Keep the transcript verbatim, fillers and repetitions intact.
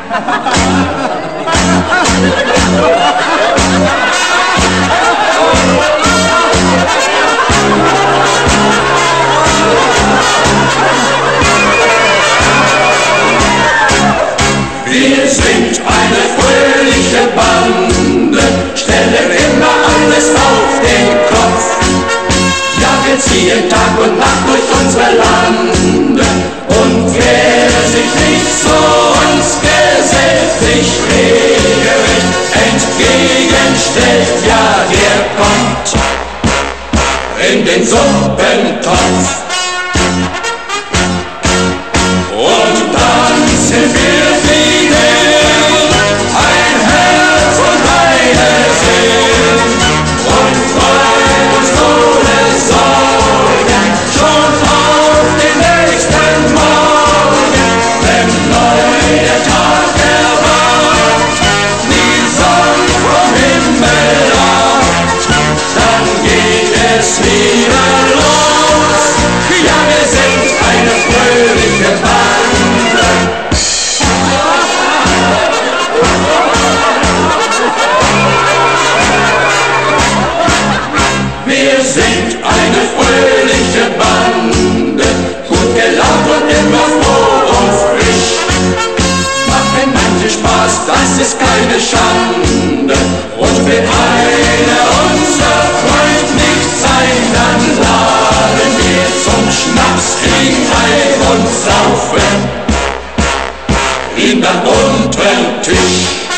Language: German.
Wir sind eine fröhliche Bande, stellen immer alles auf den Kopf. Ja, wir ziehen Tag und Nacht durch unsere Lande, und wer sich nicht so uns gesellig regelrecht entgegenstellt, ja, der kommt in den Suppentopf. Und dann sind wir wieder ein Herz und eine Seele und freuen uns ohne Sorgen schon auf den nächsten Morgen, wenn neu der Tag erwacht, die Sonne vom Himmel lacht, dann geht es wieder los. Ja, wir sind eine fröhliche Bande. Wir sind eine fröhliche Bande, gut gelaunt und immer froh und frisch. Machen manche Spaß, das ist keine Schande, und will einer unser Freund nicht sein, dann laden wir zum Schnaps ihn ein und saufen ihn dann unter den Tisch.